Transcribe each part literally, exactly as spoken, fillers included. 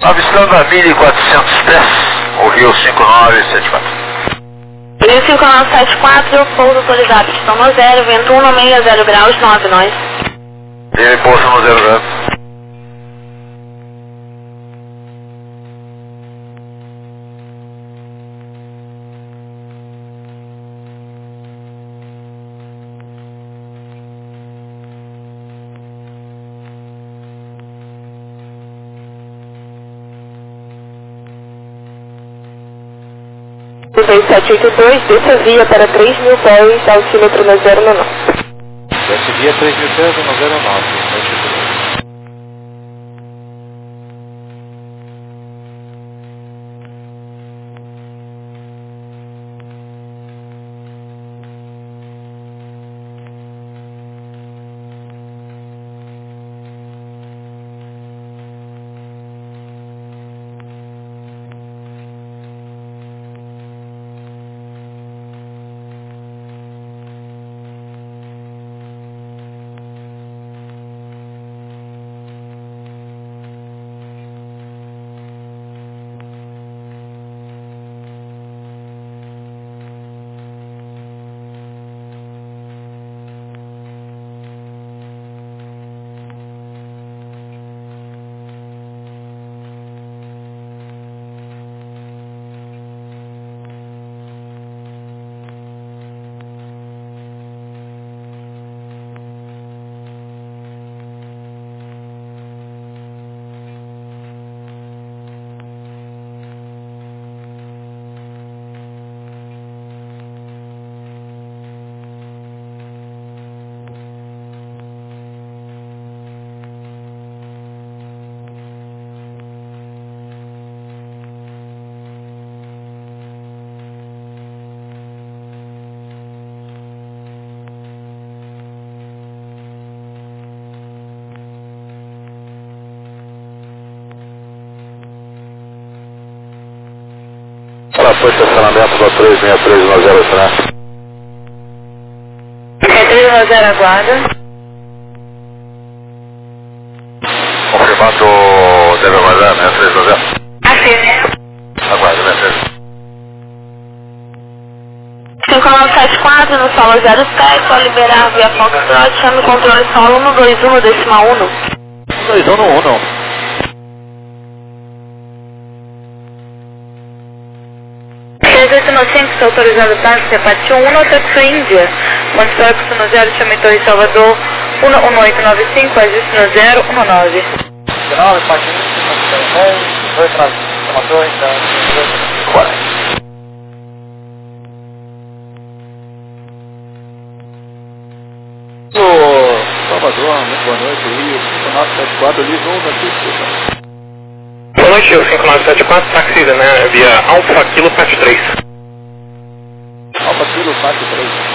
Avistando a mil e quatrocentos pés, o Rio cinco nove sete quatro. Rio cinco nove sete quatro, pouso autorizado, pistão no zero, vento um no meio, zero graus, nove nós. E pouso no zero zero. dois sete oito dois, desça via para três mil pés, altímetro no zero nove. Desce via três mil pés no zero nove. Foi estacionamento da três seis três um zero, né? É três um zero, aguarda. Confirmando deve aguardar, né? três um zero. Assim. Aguarda, né? cinco nove sete quatro, no solo zero sete, para liberar via Foxtrot, chame controle solo um dois um, decimal um. um dois um no um, não. seis oito cinco, está autorizado táxi, Apache um, Taxi Índia. Monte no zero, chame Torre Salvador, um um oito nove cinco, ajuste no zero um nove. Final, Apache um, dois para chama Torre, então... Salvador, muito boa noite, Rio cinco nove sete quatro, Liso um, aqui, boa noite, Rio cinco nove sete quatro, táxi, né, via Alfa Kilo Parte três. Alfa Kilo Parte três.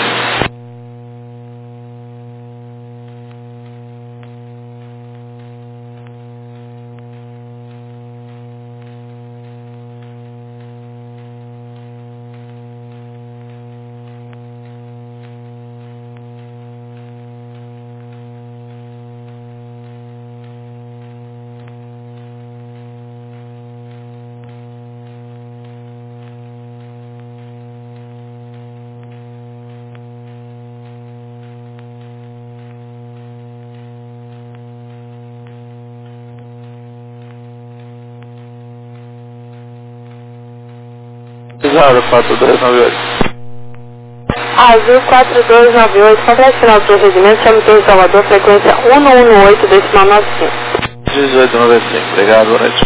Zero quatro dois nove oito. Azul quatro dois nove oito, complete final do procedimento, chame Torre Salvador, frequência um um oito, decimal nove cinco. dezoito noventa e cinco, obrigado, boa noite.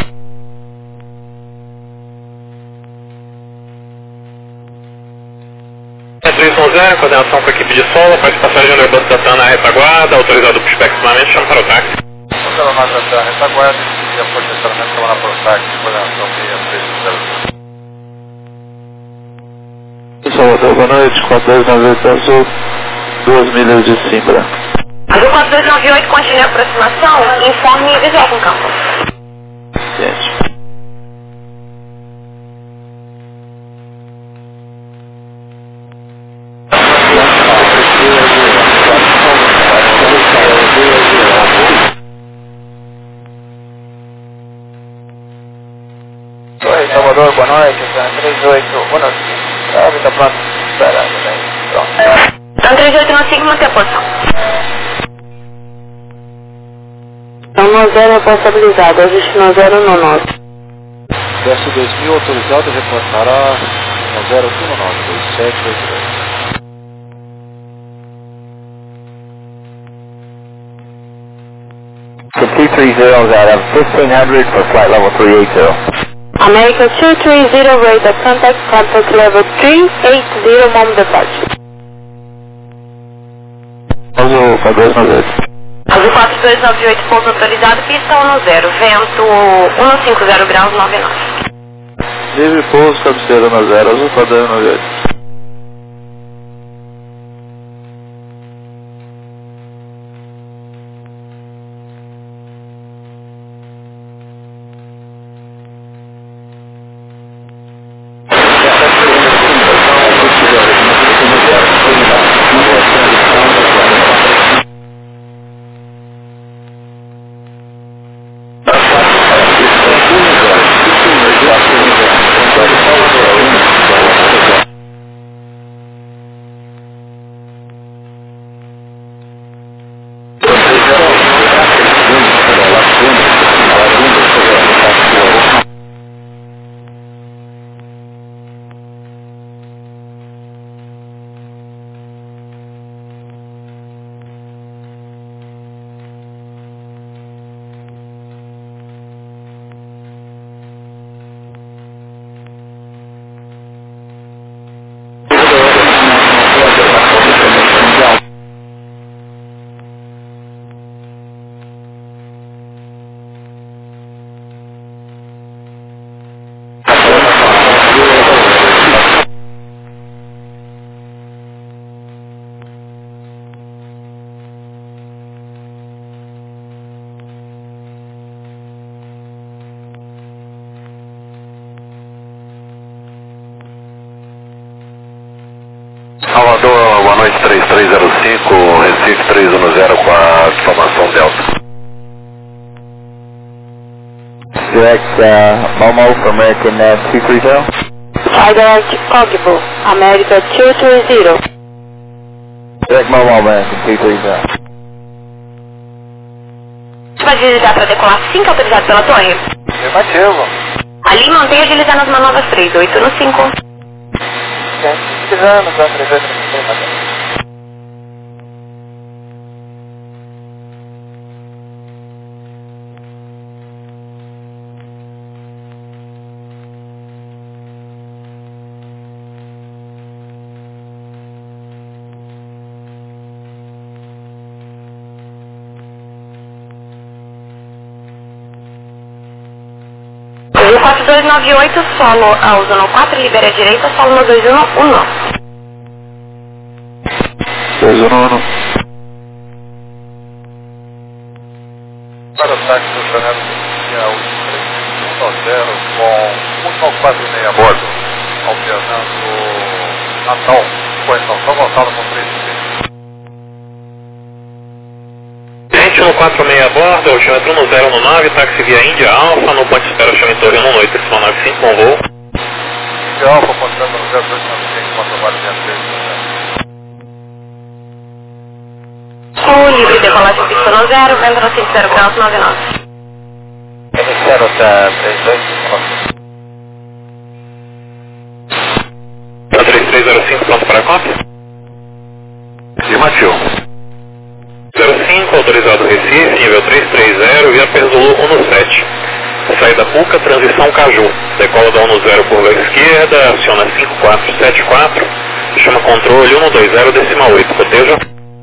três um zero, coordenação com a equipe de solo, faz passagem no Airbus Satana na retaguarda, autorizado por espectramento, chama para o táxi. Satana na retaguarda, e a força de estacionamento chama para o táxi, coordenação seis três zero. Salvador, boa noite, quatro dois nove oito Azul, duas milhas de Simbra. Azul quatro dois nove oito, continue a aproximação, informe visual com campo. Gente. boa noite, três oito um cinco. Ah, tá pronto, esperando, né? Pronto. Então três oito um cinco, manter a posição. um zero responsabilizado, ajuste no zero no nove. Verso dois mil autorizado, reportará no zero um nove dois sete oito dois. The two three zero is out of fifteen hundred for flight level three eight zero. America two three zero, rate of contact, contact level three eight zero, moment departure. Azul quatro dois nove oito. Azul quatro dois nove oito, pouso autorizado, pista um zero, vento cento e cinquenta graus nove nove. Livre pouso, cabeceira na zero, azul quatro dois nove oito. Salvador, boa noite, três três zero cinco, Recife três um zero com a informação Delta. Direct uh, Momo for American uh, two three zero. Fly direct Cognito, America two three zero. Direct Momo American two three zero. Vai deslizar para decolar cinco autorizado pela torre. Afirmativo. Ali mantém agilizar nas manobras três oito um cinco. Precisando, tá? três oito um cinco. quatro dois nove oito, solo a usando quatro, libera a direita, solo no dois um um nove. dois um um. Para o táxi do Janela, tinha o três um zero com um nove quatro seis a bordo, alternando Natal, Coração São Gonçalo com três Gente no quatro seis a bordo, altímetro no zero um nove, táxi via Índia Alfa, no ponto de espera chama em Torre um oito Y nove cinco, bom voo. Índia Alfa, contando no zero dois nove cinco, com trabalho de três. O livre decolagem pista no zero, vento no cinco zero graus nove nove. M zero tá três dois três três zero cinco, pronto para a cópia. Afirmativo. zero cinco, autorizado Recife, nível três três zero, via Perzolu um sete. Saída Puca, transição Caju. Decola da um zero, curva esquerda, aciona cinco quatro sete quatro, chama controle um dois zero, decimal oito, coteja.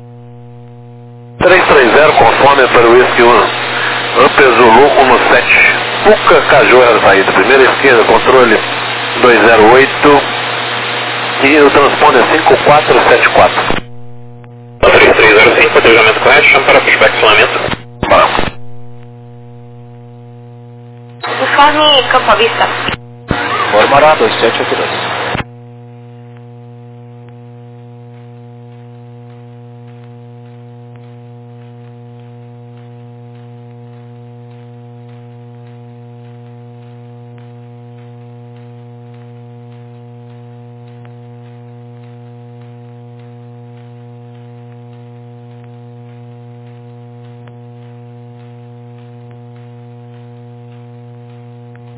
três três zero, conforme para o Whisky um. Perzolu um sete. Puca, Caju era a saída. Primeira esquerda, controle dois zero oito. E o transponder é cinco quatro sete quatro. três três zero cinco, cotejamento correto, chama para prospeccionamento. Vamos. Informe Campo à Vista. Formará dois sete oito dois.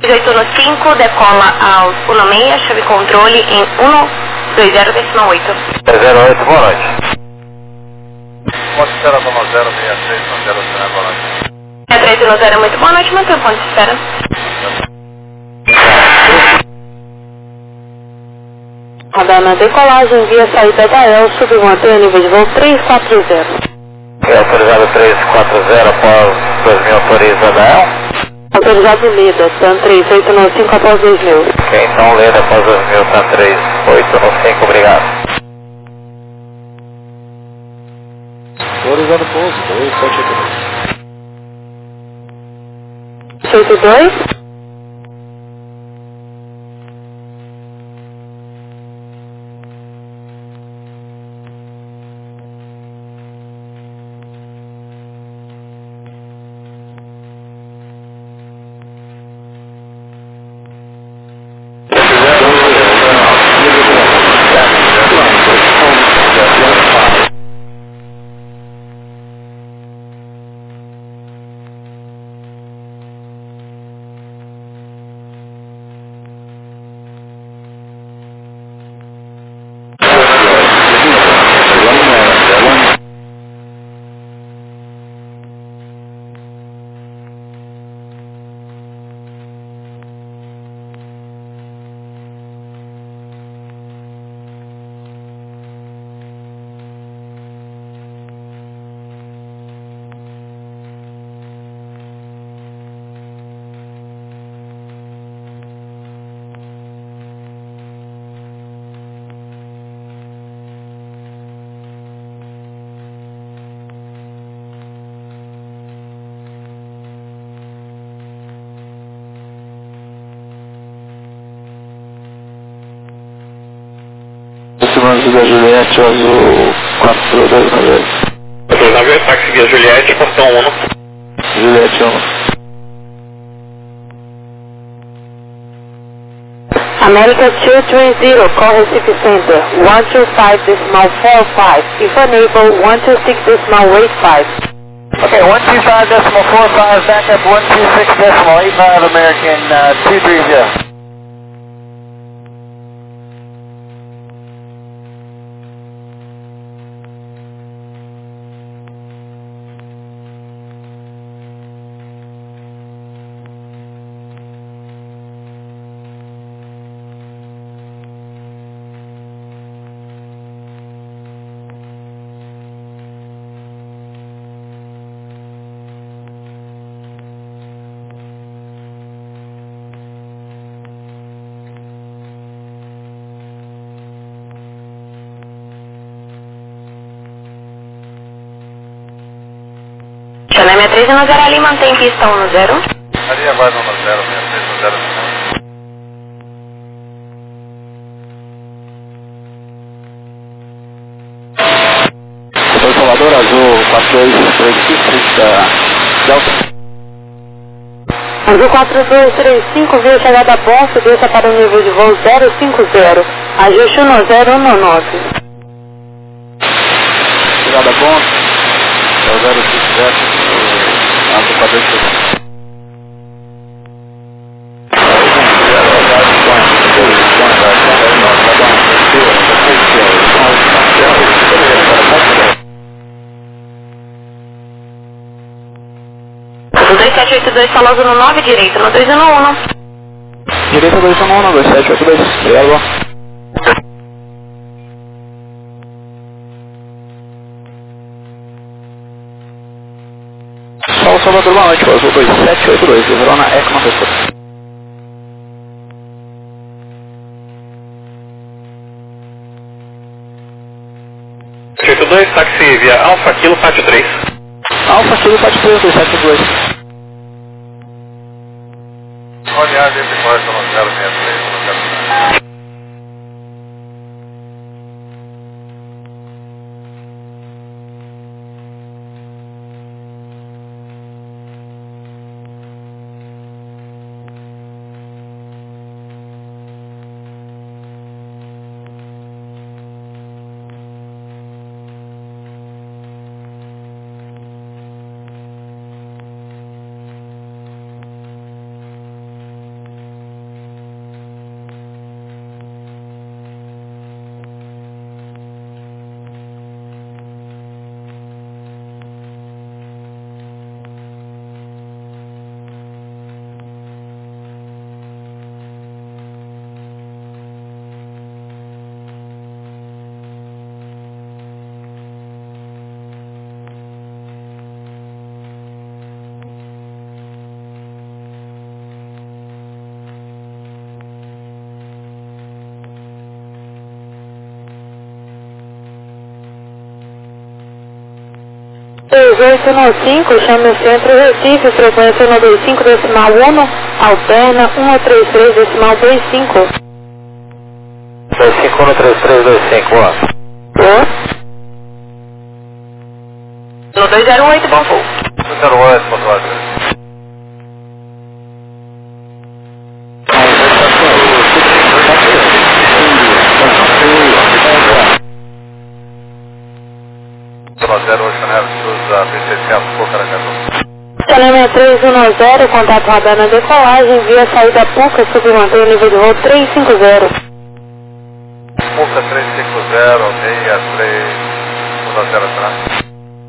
oito um cinco, decola aos um seis, chave controle em um dois zero decimal oito. zero oito, boa noite. Pode esperar do um zero seis três um zero zero, boa noite. seis três um zero, muito boa noite, mantém o ponto de espera. Radar na decolagem, via saída da El, subiu manter nível de voo três quatro zero. É autorizado três quatro zero após dois mil, autoriza da El. Autorizado Lida, TAM três oito nove cinco após dois mil. Ok, então Leda após dois mil, TAM três oito nove cinco, obrigado. Autorizado pouso, dois sete oito dois. oito dois. Via Juliette, azul quatro dois nove. dois nove, táxi via Juliette, portão um. Juliette um. America two three zero, call Recife Center, one two five decimal four five, if unable, one two six decimal eight five. Okay, one two five decimal four five, back up one two six decimal eight five, American uh, two three zero. Chanel três um zero ali, mantém pista um zero. Ali aguarda um zero seis três um zero. Foi Salvador, azul quatro dois três cinco, pista Delta. Azul quatro dois três cinco, via chegada a ponto, deixa para o nível de voo zero cinco zero, ajuste um zero um nove. Chegada a ponto, é o zero cinco zero. Azul quatro dois três cinco. dois sete oito dois, Saloso no nove, direito no dois um um. Direito dois um um, dois sete oito dois. Obrigado. Sol Salvador, boa noite, azul dois sete oito dois, Verona Eco Manchester. oito dois, táxi via Alfa Kilo Pátio três. Alfa Kilo Pátio três, dois sete oito dois. Olhar desse quarto no zero seis três um zero. três oito um cinco, chame o centro Recife, frequência um dois cinco decimal um, alterna um três três decimal dois cinco. dois cinco um três três dois cinco, ó. No dois zero oito, bom voo. dois zero oito, ponto quatro. zero oito nove, Souza, B C C, Pucaracatu. Canema três um zero, contato radar na decolagem, via saída Puca, submantém o nível de voo três cinco zero. Puca três cinco zero, seis três um zero atrás.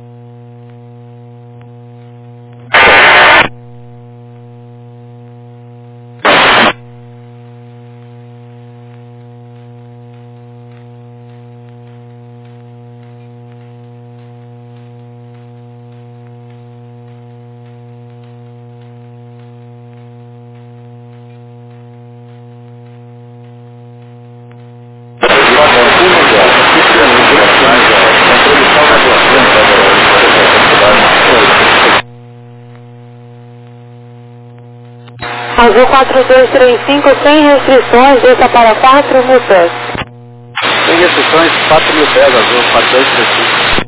Azul quatro dois três cinco, sem restrições, desça para quatro mil pés. Sem restrições, quatro mil pés, Azul quatro dois três cinco.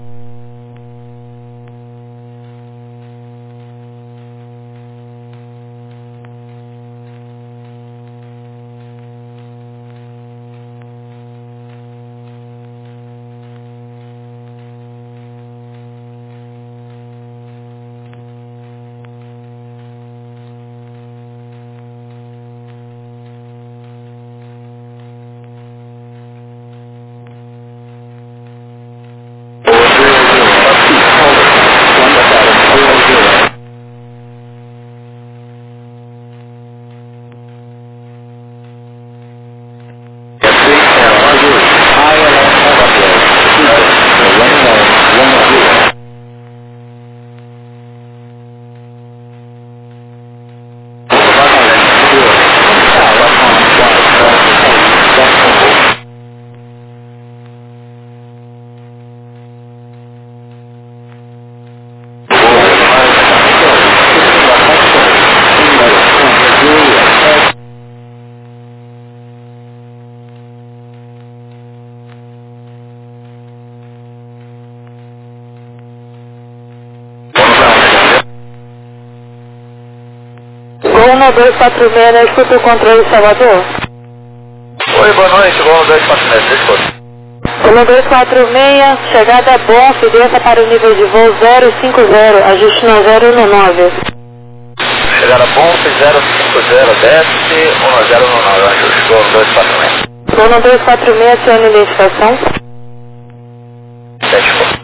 um dois quatro seis, na escuta o controle Salvador. Oi, boa noite, Gol dois quatro seis, desculpa. um dois quatro seis, chegada bom, desça para o nível de voo zero cinco zero, ajuste no zero um nove. Chegada bom, zero cinco zero, desce, um zero um nove, ajuste, Gol dois quatro seis. um dois quatro seis, aciona identificação. Desculpa.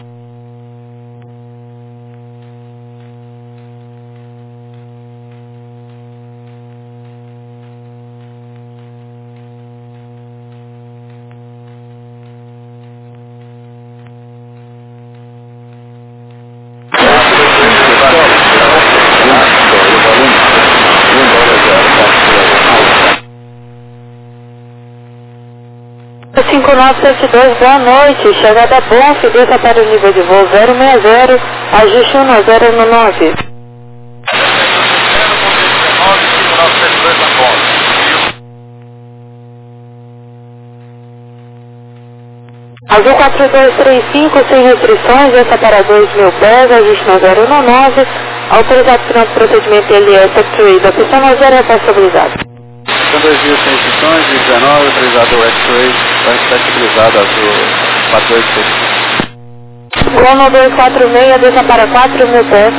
cinco nove sete dois, boa noite, chegada bom, desça para o nível de voo zero seis zero, ajuste um zero um nove. Azul quatro dois três cinco, sem restrições, desça para dois mil pés, ajuste no zero um nove, autorizado final do procedimento L S X-Ray, da pista no zero é possibilizado. São dois mil sem restrições, dezenove, autorizado X-Ray, vai estar estabilizado Azul quatro dois três cinco. um dois quatro seis, desça para quatro mil pés.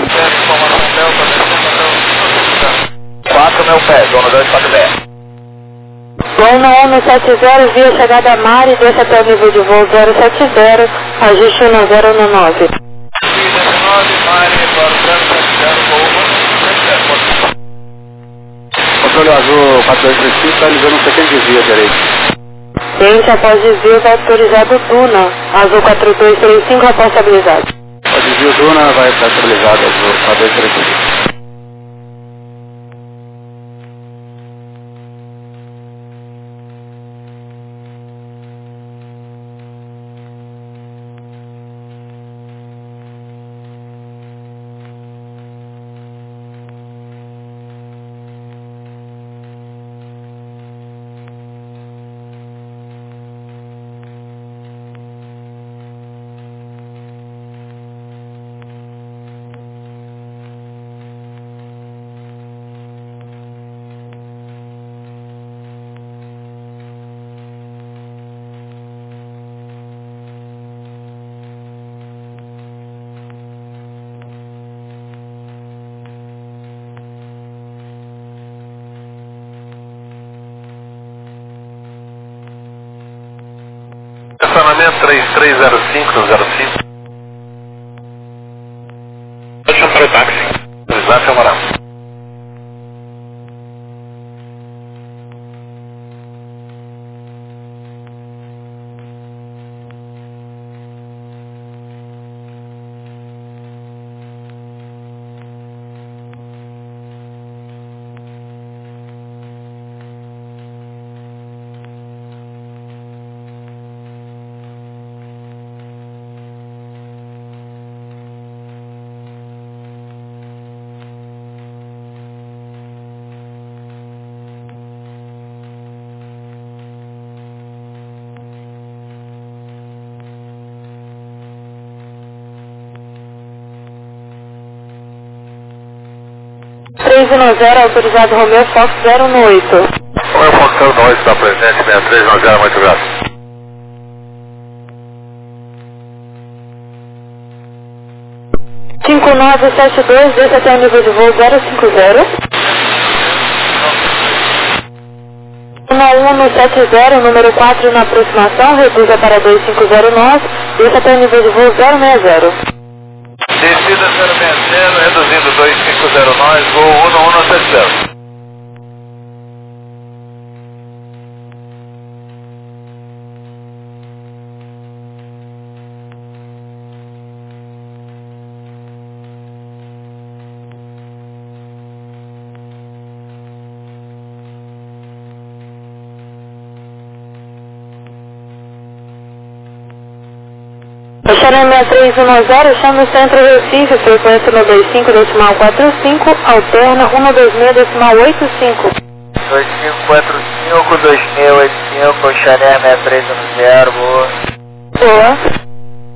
quatro mil pés, um dois quatro seis. um um sete zero, via chegada mar e desça até o nível de voo zero sete zero, ajuste no zero um nove. Controle Azul quatro dois três cinco, está avisando um pequeno desvio à direita. Gente, após desvio, vai autorizado Duna. Azul quatro dois três cinco, responsabilizado. O desvio Duna vai estar estabilizado Azul quatro dois três cinco. estacionamento três três zero cinco no zero cinco. Pode chamar o táxi. Exato, camarada. três um zero, autorizado Romeo Fox zero um oito. Romeo Fox zero um oito está presente, seis três um zero, muito grato. cinco nove sete dois, desce até o nível de voo zero cinco zero. um um sete zero, número quatro na aproximação, reduza para dois cinco zero nove, desce até o nível de voo zero seis zero. Descida zero seis zero, reduzindo dois cinco zero nove, voo um um sete zero. Xarema três um zero, chama o centro Recife, frequência no dois cinco decimal quatro cinco, alterna um dois seis decimal oito cinco. dois cinco quatro cinco, dois seis oito cinco, Xarema três um zero, boa. Boa.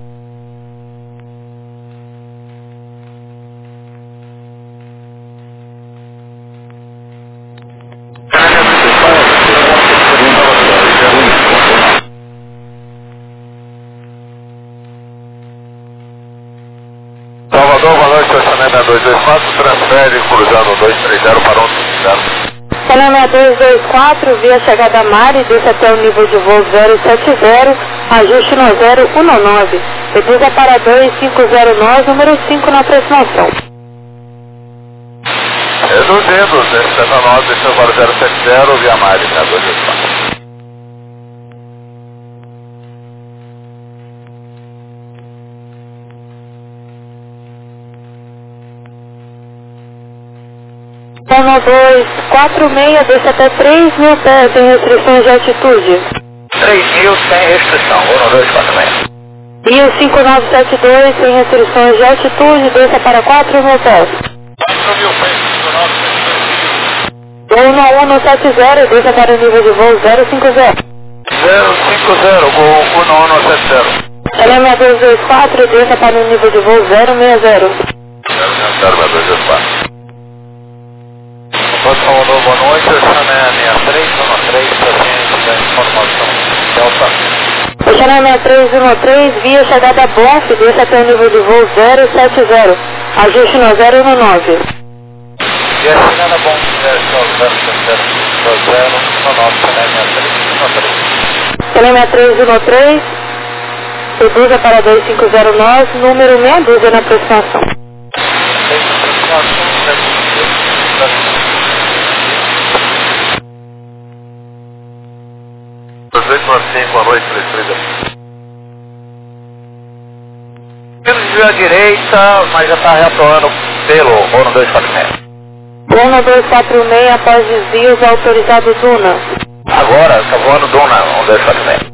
Salvador, valor estacionamento dois dois quatro, transfere cruzando dois três zero para um cinco zero. Xarema dois dois quatro, via chegada Mari, desce até o nível de voo zero sete zero, ajuste no zero um nove, reduza para dois cinco zero nove, número cinco na aproximação. Reduzindo, dois sete nove, desceu para zero sete zero, via Mari, né, dois dois quatro. um dois quatro seis, desce até três mil pés, sem restrições de altitude. três mil sem restrição, um dois quatro seis. E o cinco nove sete dois, sem restrições de altitude, desça para quatro mil pés. quatro mil pés, cinco nove sete dois. um um sete zero, desça para o nível de voo zero cinco zero. zero cinco zero, voo um um sete zero. Xarema dois dois quatro, desça para o nível de voo zero seis zero. zero seis zero, dois dois quatro. Pode Salvador, boa noite, Xarema seis três um três, presente da informação Delta. Xarema três um três, via chegada Bonf, desça até o nível de voo zero sete zero, ajuste no zero um nove. E a Xarema Bonf, zero sete zero zero um nove, Xarema três um três, reduza para dois cinco zero nove, número meia dúzia na aproximação. dezoito cinco, boa noite, três três zero. Pelo desvio à direita, mas já está retornando pelo um dois quatro seis. um dois quatro seis, após desvios, autorizado Duna. Agora, está voando Duna, um dois quatro seis.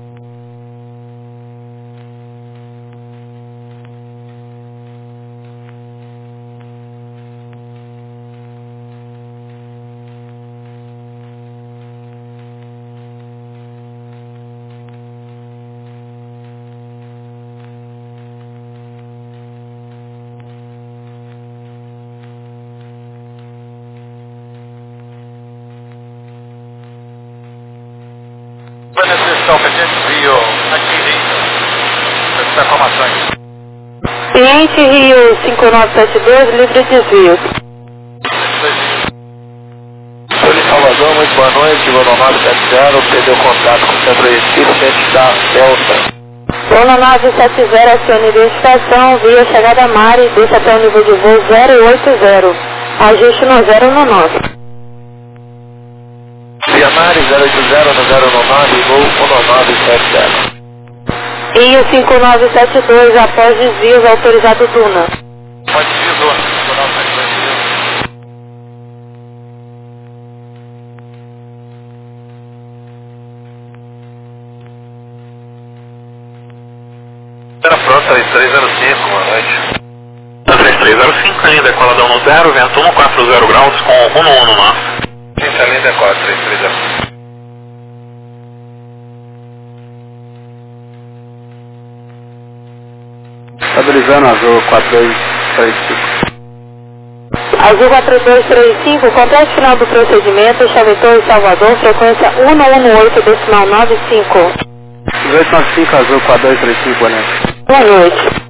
Cliente Rio cinco nove sete dois, livre desvio. Folha Salvador, muito boa noite, Ronaldo sete zero, perdeu contato com o centro Recife, da Delta. Gol no nove sete zero, acione identificação, via chegada Mari, desça até o nível de voo zero oito zero. Ajuste no zero um nove. Via Mari zero oito zero no zero um nove, voo um nove sete zero. E o cinco nove sete dois, após desvios, autorizado Duna. Pode desvio, Duna. cinco nove sete dois, desvio. Era pronto, três três zero cinco, boa noite. três três zero cinco, linha decoladão no zero, vento um quatro zero graus com um um no máximo. Linha linha decora, três três zero cinco. Estabilizando azul quatro dois três cinco. Azul quatro dois três cinco, complete final do procedimento, chave Torre Salvador, frequência um um oito, decimal nove cinco. dezoito nove cinco, azul quatro dois três cinco, boa noite. Boa noite.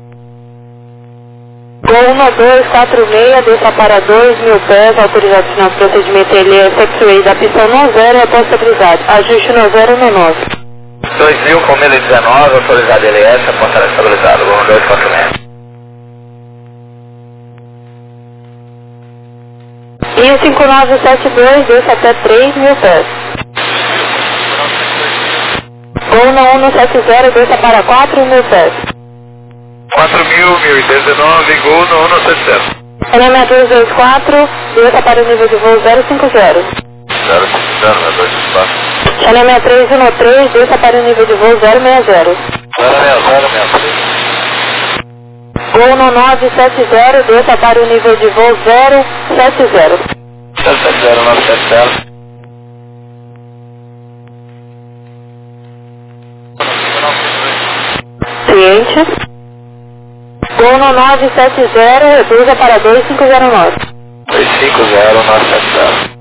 Gol um dois quatro seis, desça para dois mil pés, autorizado final do procedimento L S X-Ray da pista no zero, apostabilidade. Ajuste no zero um nove. dois mil com mil e dezenove, autorizado L S, apontado estabilizado, um dois quatro seis. E o cinco nove sete dois, desça até três mil pés. Gol no um sete zero, desça para quatro mil pés. quatro mil, mil e dezenove, gol no um sete zero. N dois dois quatro, desça para o nível de voo zero cinco zero. zero cinco zero, dois cinco quatro. N três um três, desça para o nível de voo zero seis zero. zero seis zero, seis três. Gol no nove sete zero, desça para o nível de voo zero sete zero. zero sete zero, nove sete zero. Ciente. Gol no nove sete zero, reduza para dois cinco zero nove. dois cinco zero, nove sete zero.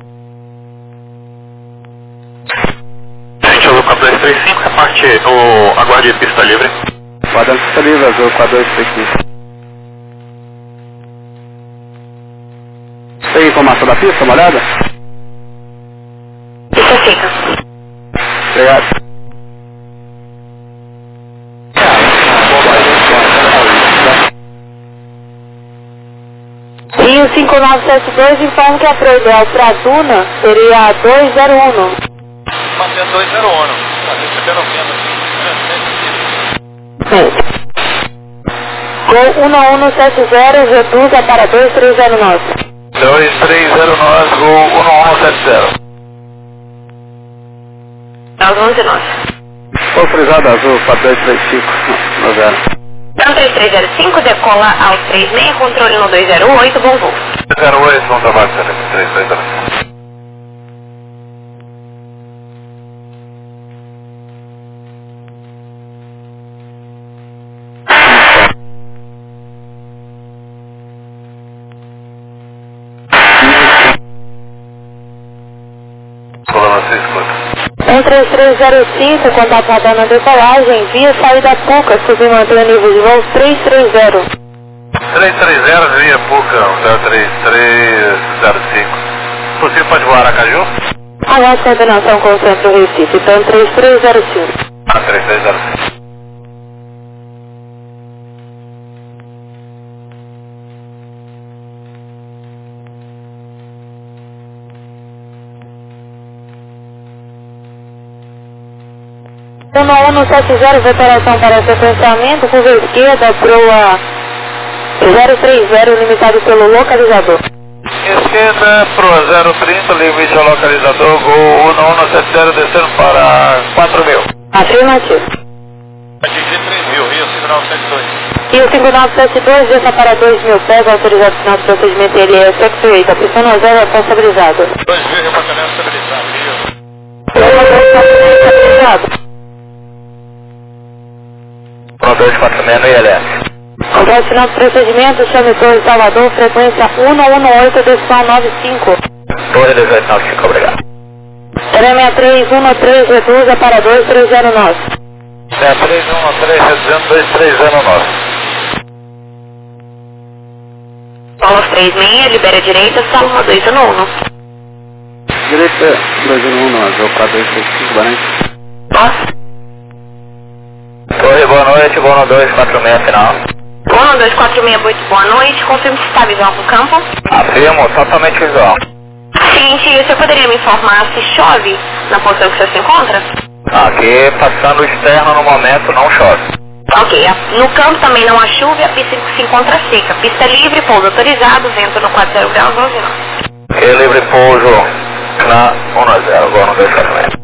Gente, azul quatro dois três cinco, reparte o aguarde pista livre. Guarda pista livre, azul quatro dois três cinco. Tem informação da pista, uma olhada? Isso fica. Obrigado. E o cinco nove sete dois informa que a pro ideal para a Duna seria dois zero um. Mantendo dois zero um. Recebendo Sim. Gol um um sete zero, reduza para dois três zero nove. dois três zero nove, gol um um sete zero. Aos onze e nove. Autorizado azul quatro dois três cinco, no zero. Então três três zero cinco, decola aos três seis, controle no dois zero oito, bom voo. zero oito, bom trabalho, três três zero cinco. um três três zero cinco, contato radar na decolagem, via saída Puca, subir e manter o nível de voo três três zero. três três zero, via Puca, zero três três zero cinco. Possível pode voar Aracaju? Agora coordenação com o Centro Recife, então três três zero cinco. Ah, três três zero cinco. um um sete zero, operação para sequenciamento, curva esquerda, proa zero três zero, limitado pelo localizador. Esquerda, pro zero trinta, limite ao localizador, gol um um sete zero, descendo para quatro mil. Afirmativo. Atingir três mil, Rio cinco nove sete dois. E o cinco nove sete dois, desça para dois mil pés, autorizado final do procedimento L S X-Ray, da pista no zero, responsabilizado. dois mil, reportamento estabilizado, Rio. Estabilizado. Pro dois quatro seis no I L S. Controle final do procedimento, chame Torre Salvador, frequência um um oito, decimal nove cinco. Torre dezoito nove cinco, obrigado. seis três um três, reduza para dois três zero nove. seis três um três, reduzindo dois três zero nove. Paulo três seis, libera a direita, salva dois um um. Direita dois um um, azul quatro dois três cinco, boa noite. Posso? Oi, boa noite, Bono dois quatro seis final. Bono dois quatro seis, muito boa noite. Confirme se está visual com o campo. Afirmo, totalmente visual. Seguinte, você poderia me informar se chove na posição que você se encontra? Aqui, passando o externo no momento, não chove. Ok, no campo também não há chuva e a pista se encontra seca. Pista livre, pouso autorizado, vento no quatro zero graus, onze nove. Que livre pouso na um zero, Bono dois quatro seis.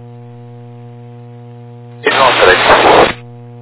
um três.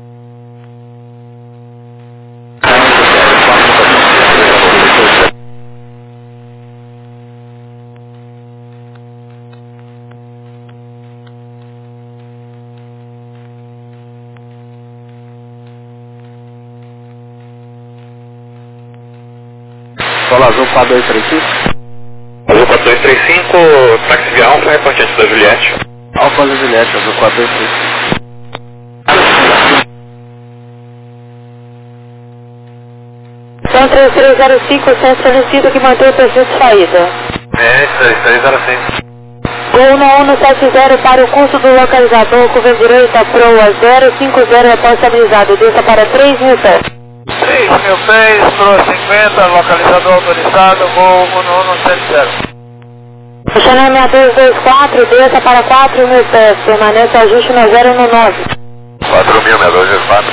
Solo Azul quatro dois três cinco. Azul quatro dois três cinco, táxi via Alfa, reportante da Juliette. Alfa da Juliette, Azul quatro dois três cinco. São três três zero cinco, centro solicita que mantém o perfil de saída. É, três três zero cinco. Gol no um sete zero para o curso do localizador, curva direita, proa zero cinco zero, é estabilizado, desça para três mil pés. três mil pés, proa cinquenta, localizador autorizado, voo um um sete zero. Chanel seis dois dois quatro, desça para quatro mil pés, permanece ajuste no zero um nove. quatro mil, seis dois dois quatro.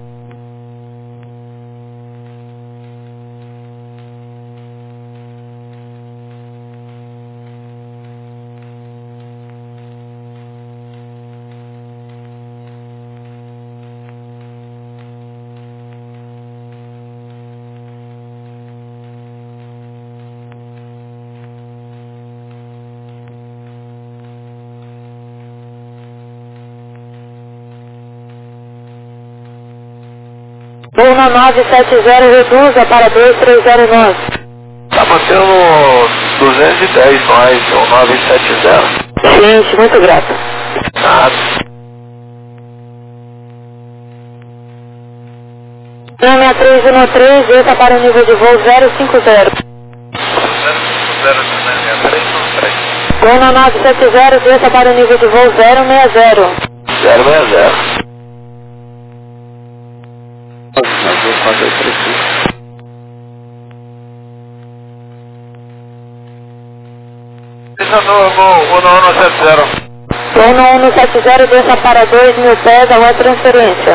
um nove sete zero, reduza para dois três zero nove. Tá batendo duzentos e dez mais, um nove sete zero. Gente, muito grato. Nada. Chanel três um três, desça para o nível de voo zero cinco zero. um nove sete zero, desça para o nível de voo zero seis zero. zero seis zero. Azul quatro dois três cinco. Esse é o novo, um um sete zero. um um sete zero, desça para dois mil pés, agora transferência.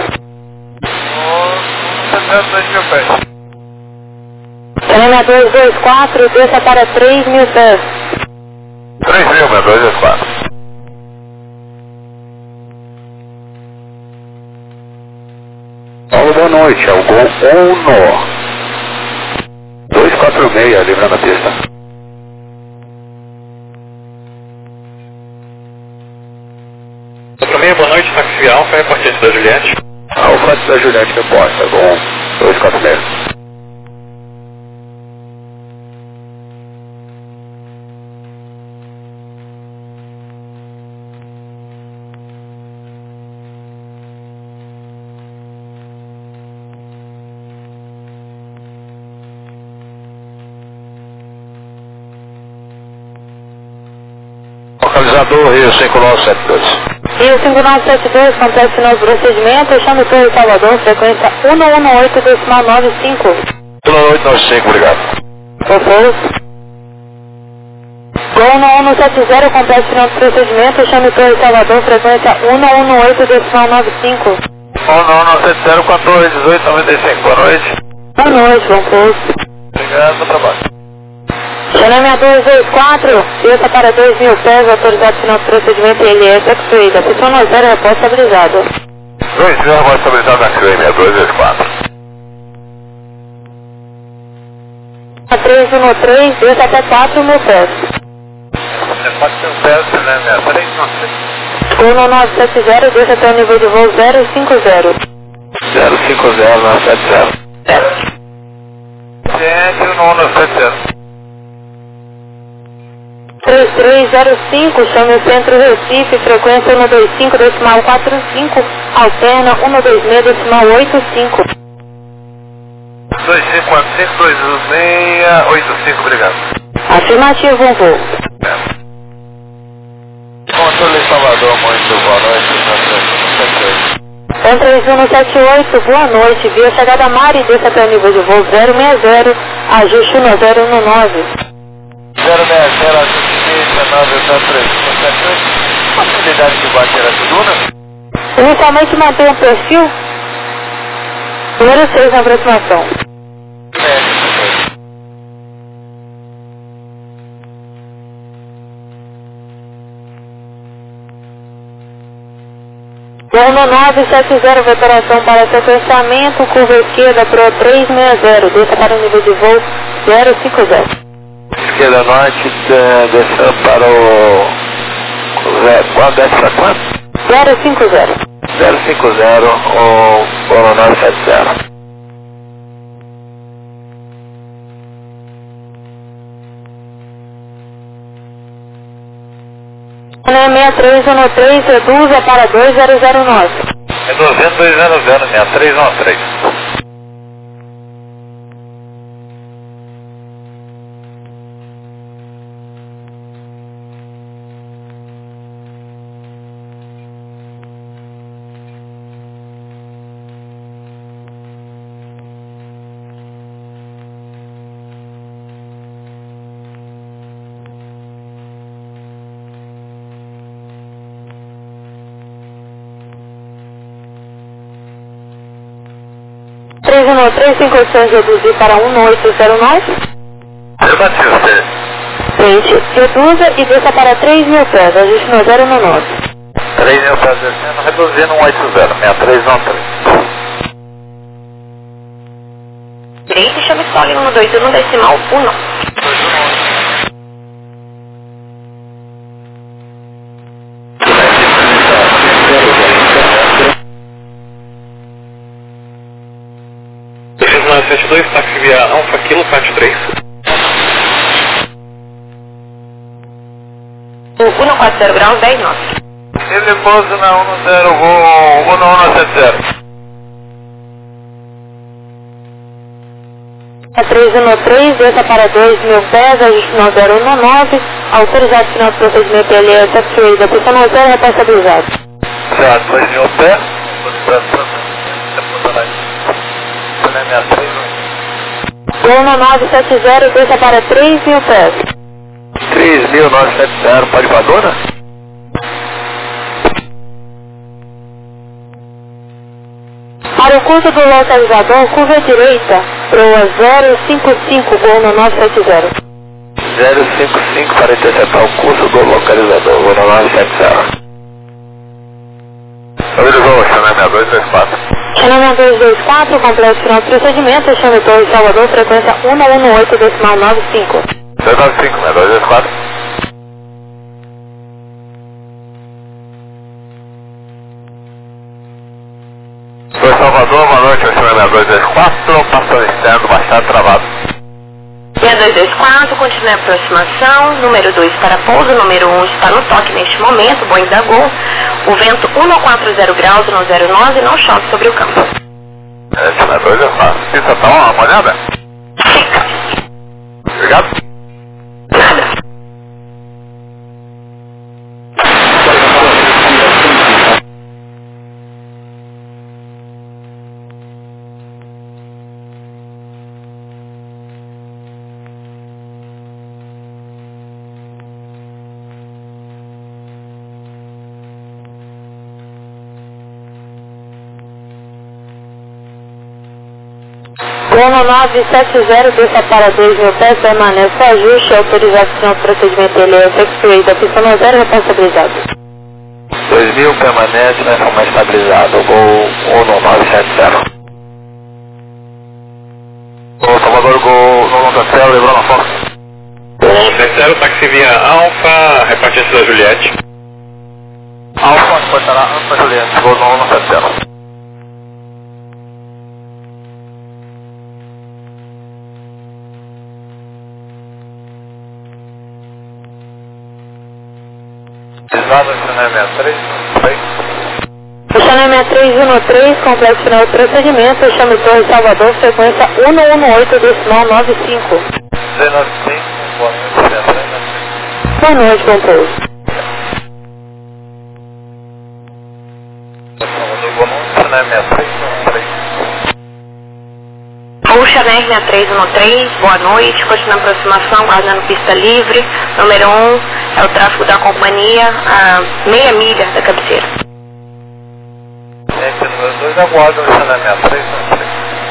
um sete zero, dois mil pés. Chanel dois dois quatro, desça para três mil pés. três mil, seis dois dois quatro. Paulo, boa noite, é o Gol Uno. dois quatro seis, livrando a pista. quatro seis, boa noite, táxi via Alfa, reportante da Juliette. Alfa da Juliette reporta, Gol dois quatro seis. Localizador Rio cinco nove sete dois. Rio cinco nove sete dois, complete novo procedimento, chame Torre Salvador, frequência um um oito, decimal nove cinco. um oito nove cinco, obrigado. Propôs. Gol no um sete zero, complete novo procedimento, chame Torre Salvador, frequência um um oito, decimal nove cinco. um um sete zero, quatorze dezoito noventa e cinco, boa noite. Boa noite, Propôs. Obrigado, bom trabalho. Chanel dois dois quatro, desça para dois mil pés, autorizado final do procedimento L S X-Ray, posição no zero, repórter estabilizado. dois mil, voz estabilizada na Crane, seis dois dois quatro. A três um três, desça até quatro mil pés. É quatro mil pés, né, minha? três um três. Gol no nove sete zero, desça até o nível de voo zero cinco zero. zero cinco zero nove sete zero. Gente, um nove sete zero. três três zero cinco, chame o centro Recife, frequência um dois cinco, decimal quatro cinco, alterna um dois seis, decimal oito cinco. dois cinco quatro cinco, dois seis oito cinco, obrigado. Afirmativo, um voo. Controle Salvador, muito boa noite. Centro três um sete oito, boa noite. Via chegada Mari, desça até o nível de voo zero seis zero, ajuste um zero um nove. zero seis zero, ajuste um nove zero três um sete oito. Possibilidade de bater a Tuduna? Inicialmente mantenha o perfil. Número seis na aproximação. um nove sete zero, operação para sequenciamento, curva esquerda para três seis zero, desça para o nível de voo zero cinco zero. Esquerda norte, desça para o... Qual desce para quanto? zero cinco zero. zero cinco zero, o nove sete zero. seis três um três, reduza para dois zero zero nove. Reduzindo dois zero zero, seis três um três. três um três, cinco oitocentos, reduzir para um oito zero nove. Eu bati você. Frente, reduza e desça para três mil pés, ajuste no zero um nove. três mil pés descendo, reduzindo um oito zero, seis três um três. Direito, chame Sole um dois um decimal um. sete dois, táxi via Alfa Kilo quatro três. cento e quarenta graus, dez nove. Ele pousa na um zero, voo um um sete zero. três um três, desça para dois mil pés, ajuste no zero um nove, autorizado final do procedimento L S F da pista no zero, responsabilizado. Já, dois mil pés, autorizado um nove sete zero, desça para três mil pés. três mil novecentos e setenta, pode ir para a dona? Para o curso do localizador, curva à direita, proa zero cinco cinco, gol no nove sete zero. zero cinco cinco para interceptar o curso do localizador, gol no nove sete zero. Autorizou, chanamento dois dois quatro. Chanamento dois dois quatro, complexo final do procedimento, chame Torre Salvador, frequência um um oito, decimal nove cinco. dois nove cinco, né? dois dois quatro. Torre Salvador, boa noite, chanamento dois dois quatro, passando externo, baixado, travado. dois dois quatro, continue a aproximação, número dois para pouso, número um está no toque neste momento, Boeing da Gol. O vento um quatro zero graus no zero nove, não chove sobre o campo. É, chanamento dois dois quatro. Pista tá uma molhada? Fica. Obrigado. Nada. um nove sete zero, desça para dois mil pés, permanece ajuste, autorização do procedimento L S F da pista no zero, responsabilizado. dois mil permanece, né, como estabilizado, gol um nove sete zero. Gol Salvador, gol no sete zero, lembrou na foto. um sete zero, táxi via Alfa, repartente da Juliette. Alfa, pode estar lá, Alfa Juliette, gol no sete zero. Desvado, chanamento três um três. Chanamento três um três, complexo final do procedimento, chame Torre Salvador, frequência um um oito, decimal nove cinco. três nove cinco, boa noite, Boa noite, bom pouso. Salvador, boa noite, chanamento seis três um três, boa noite, continua a aproximação, guardando pista livre. Número um é o tráfego da companhia a meia milha da cabeceira. Gente, número dois aguarda o ensinamento, três um três.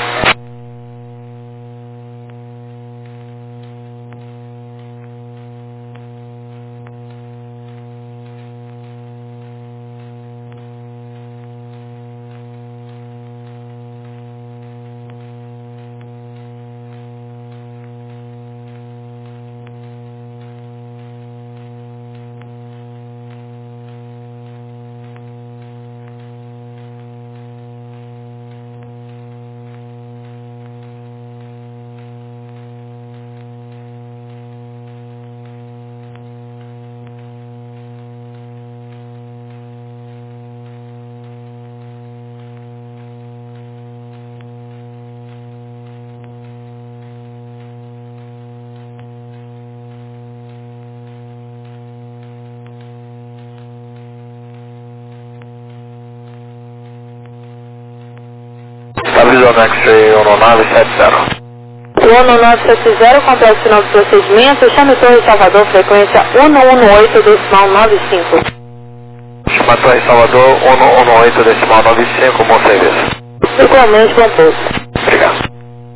Estabilizando X-Ray um nove sete zero. O um nove sete zero, complexo final de procedimento, chame Torre Salvador, frequência um um oito, decimal nove cinco. Chama Torre Salvador um um oito, decimal nove cinco, bom serviço. Igualmente, bom pouco. Obrigado.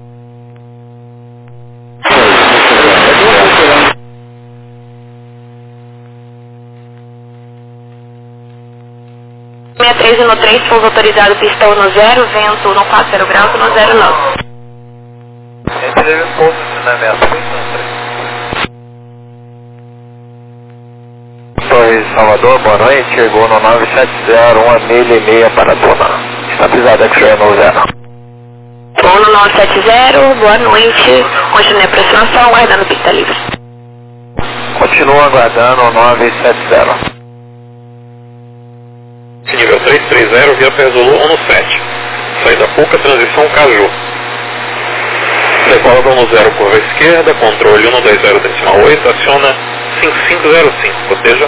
seis três um três, pouso autorizado, pistão no zero, vento no quatro zero graus, no zero nove. Entre o pouso de ensinamento, três um três. Torre Salvador, boa noite, chegou no nove sete zero, uma milha e meia para Tuna. Estabilizado X-Ray no zero. um nove sete zero, boa noite, continue a aproximação, aguardando pista livre. Continua aguardando o nove sete zero. Nível três três zero, via Perzolu um sete. Saída Puca, transição Caju. Decola do zero, curva esquerda, controle um dois zero decimal oito, aciona cinco cinco zero cinco, proteja.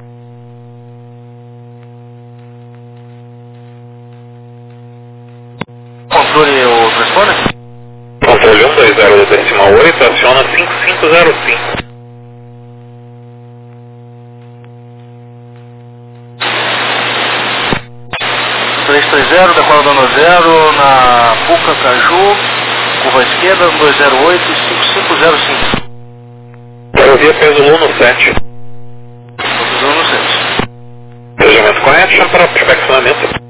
Controle o transponder? Controle um dois zero decimal oito, aciona cinco cinco zero cinco. três três zero, decola dano zero, na Puca Caju, curva esquerda, um dois zero oito, cinco cinco zero cinco. Quero via Perzolu um sete. Perzolu um sete. Planejamento correto, chama para perfeccionamento.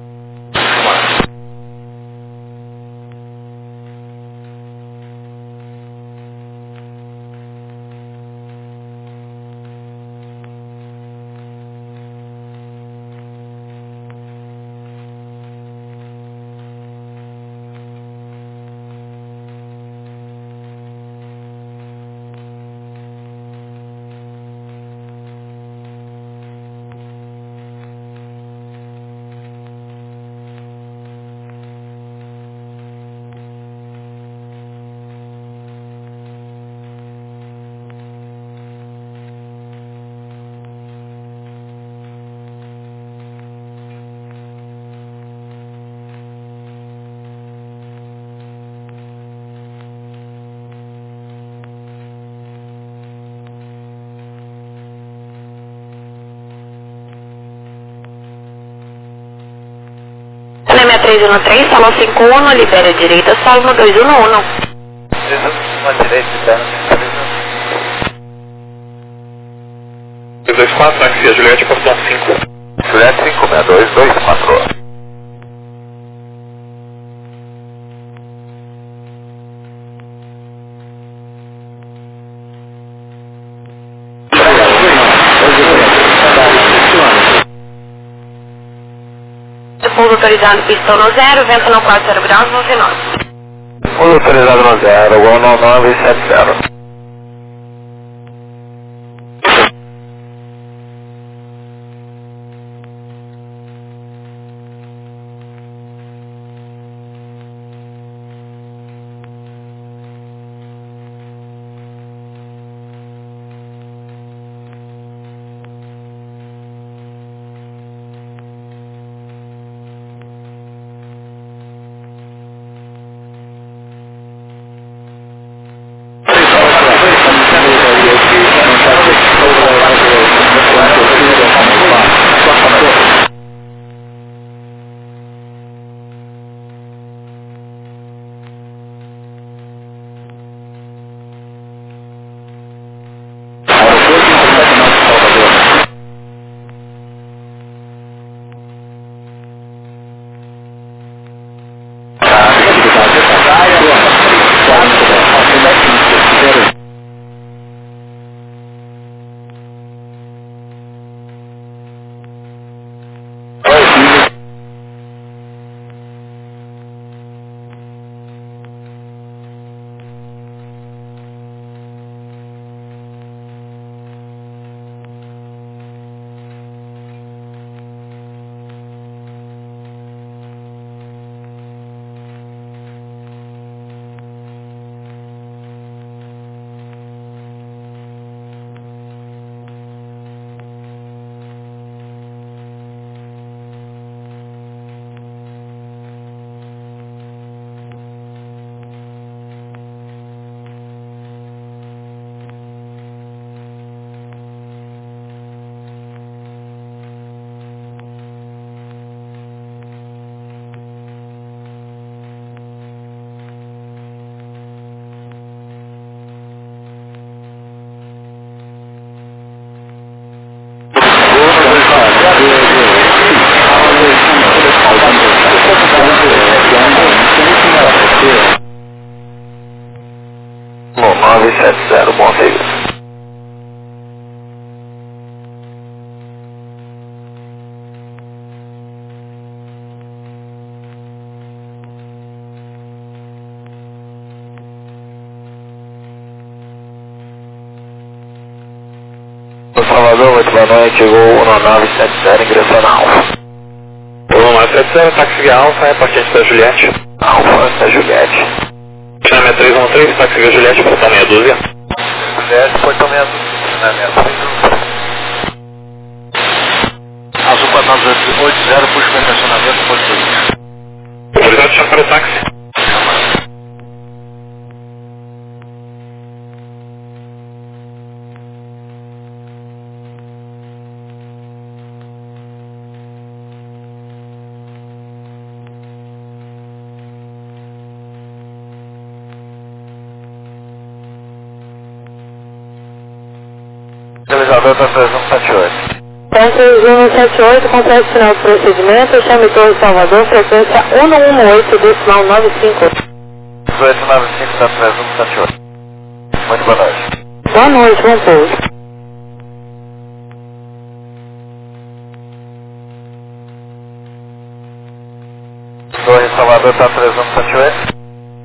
seis três um três, salão cinco um, libera a direita, salvo dois um um. Uma direita, interna, dois dois quatro, taxi Juliette, portão cinco. Juliette cinco seis dois dois quatro. Pouso autorizado, pistão no zero, vento no quatro zero graus, nove nove. Pouso autorizado no zero, um nove sete zero. sete zero, bom serviço. Salvador, muito boa noite, chegou um nove sete zero, ingressou na Alfa. um nove sete zero, táxi via Alfa, é partinte da Juliette. Alfa, da Juliette. Chama três um três, táxi via Juliette, portão meia dúzia. Juliette, portão meia dúzia, né, meia dúzia. Azul quatro nove oito zero, puxa o estacionamento, pode fazer. Autorizado chama para o táxi. Utilizador está três um sete oito. Então, três um sete oito, complete final do procedimento, chame Torre Salvador, frequência um um oito, decimal nove cinco. dezoito nove cinco da três um sete oito. Muito boa noite. Boa noite, bom pouso. Torre Salvador está três um sete oito.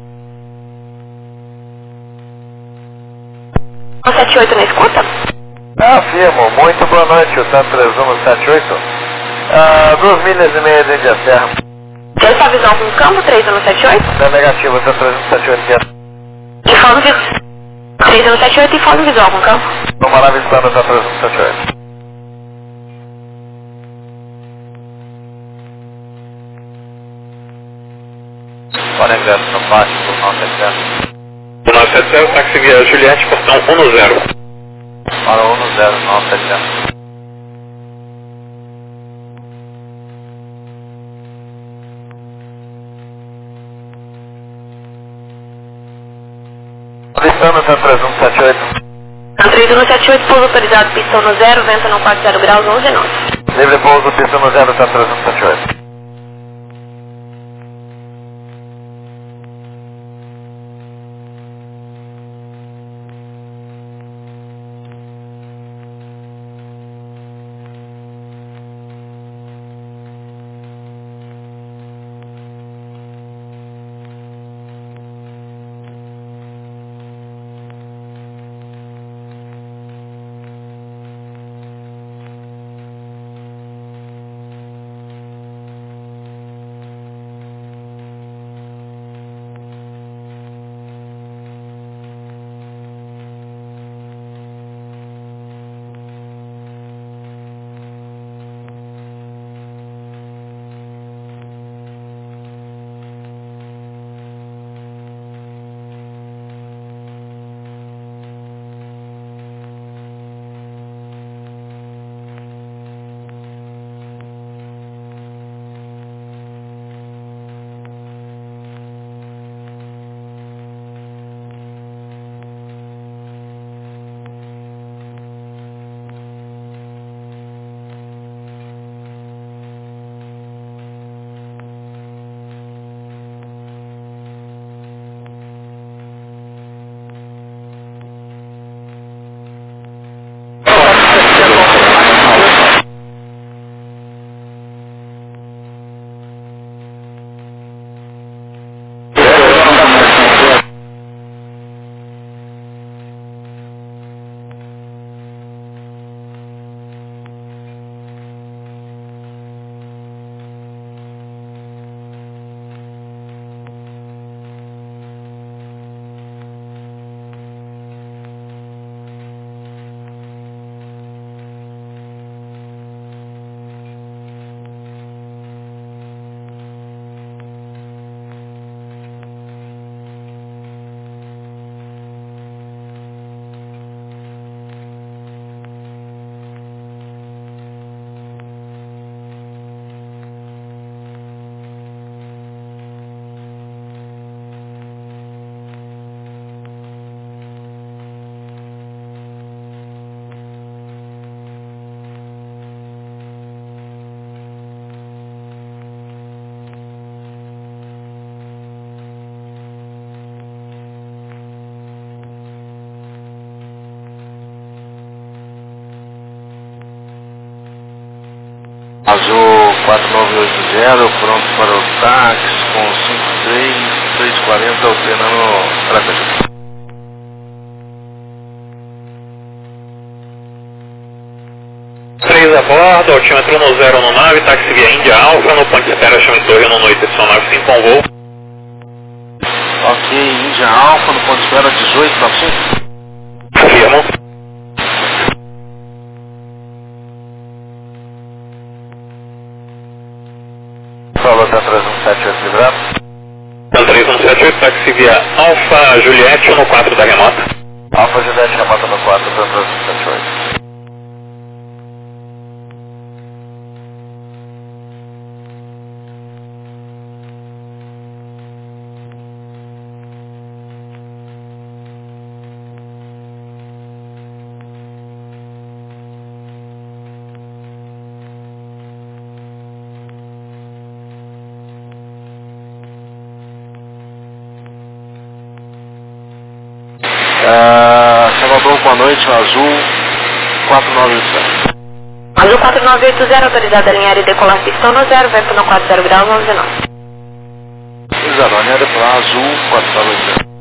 sete oito na escuta? Afirmo, muito boa noite, o TAM três um sete oito. Ah, duas milhas e meia de Índia Serra. Quer sua visão com o campo três um sete oito? É negativo, o TAM três um sete oito aqui. Informe visual. três um sete oito, informe visual com o campo. Vamos lá avistando o TAM três um sete oito. Olha ingresso no pátio do nove sete zero. um nove sete zero, táxi via Juliette, portão um zero. Para um zero nove sete zero. Avistando o TAM três um sete oito. três um sete oito, pouso autorizado, pistão no zero, vento não quatro zero graus, onze nove. Livre pouso, pista no zero, TAM três um sete oito. nove oito zero, pronto para o táxi com cinco três, três quarenta, alternando Aracaju. três a bordo, altímetro no zero no nove, táxi via Índia Alfa, no ponto de espera chame Torre no noite, Y nove cinco com voo. Ok, Índia Alfa, no ponto de espera dezoito nove cinco. Afirmo. Solo três um sete oito livrado. três um sete oito, táxi via Alfa Juliette no quatro da remota. Alfa Juliette remota no quatro, três um sete oito. Uh, Salvador, boa noite, Azul quatro nove oito zero. Azul quatro nove oito zero, autorizada a alinhar e decolar pistão no zero, vento no quatro zero graus, onze nove. Exato, alinhada para Azul quatro nove oito zero.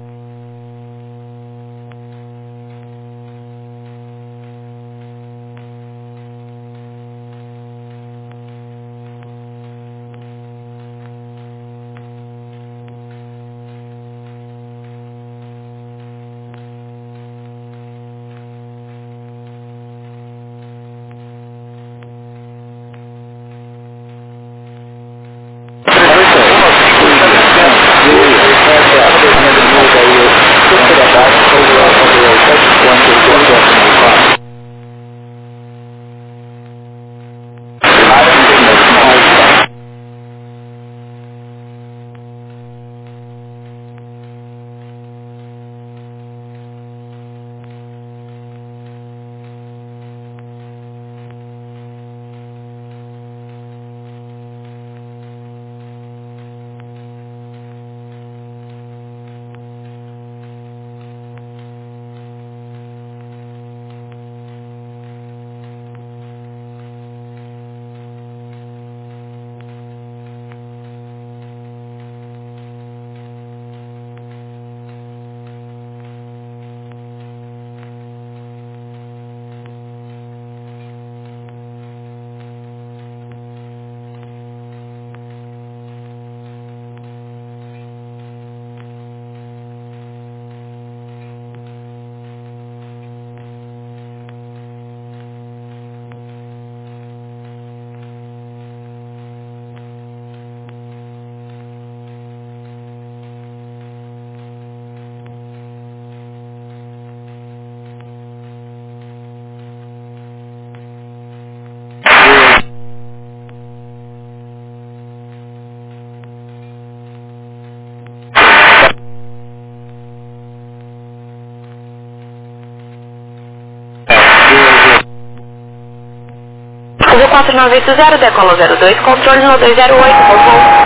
Azul quatro nove oito zero, decola zero dois, controle no dois zero oito, por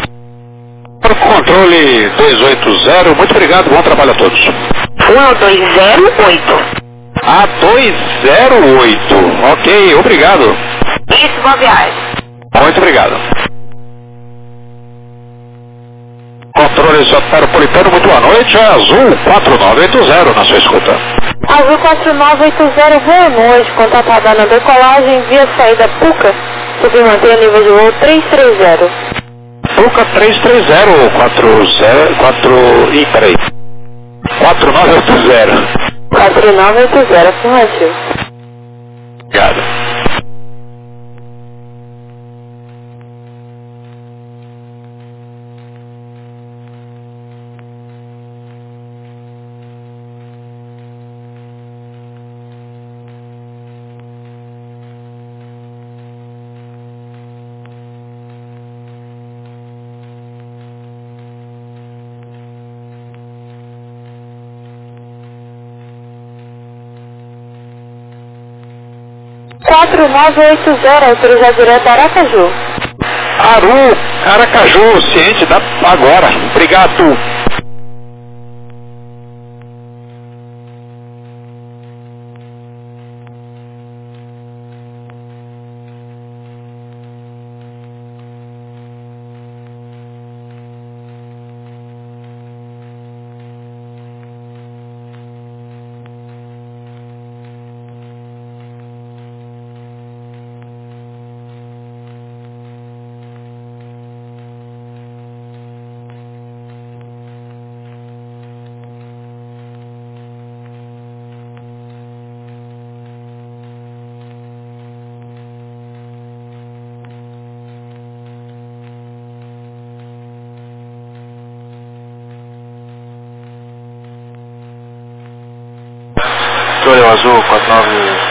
favor. Controle dois oito zero, muito obrigado, bom trabalho a todos. um dois zero oito. A dois zero oito, ok, obrigado. Isso, boa viagem. Muito obrigado. Controle soteropolitano, muito boa noite, Azul quatro nove oito zero na sua escuta. Azul quatro nove oito zero, boa noite, contatada na decolagem via saída Puca, subir manter nível de voo três três zero. Puca três três zero, quatro zero, quatro, ih, peraí, quatro nove oito zero. quatro nove oito zero, afirmativo. Obrigado. quatro nove oito zero, autorizado direto a Aracaju. Aru, Aracaju, ciente da agora. Obrigado. Vitória Azul quatro nove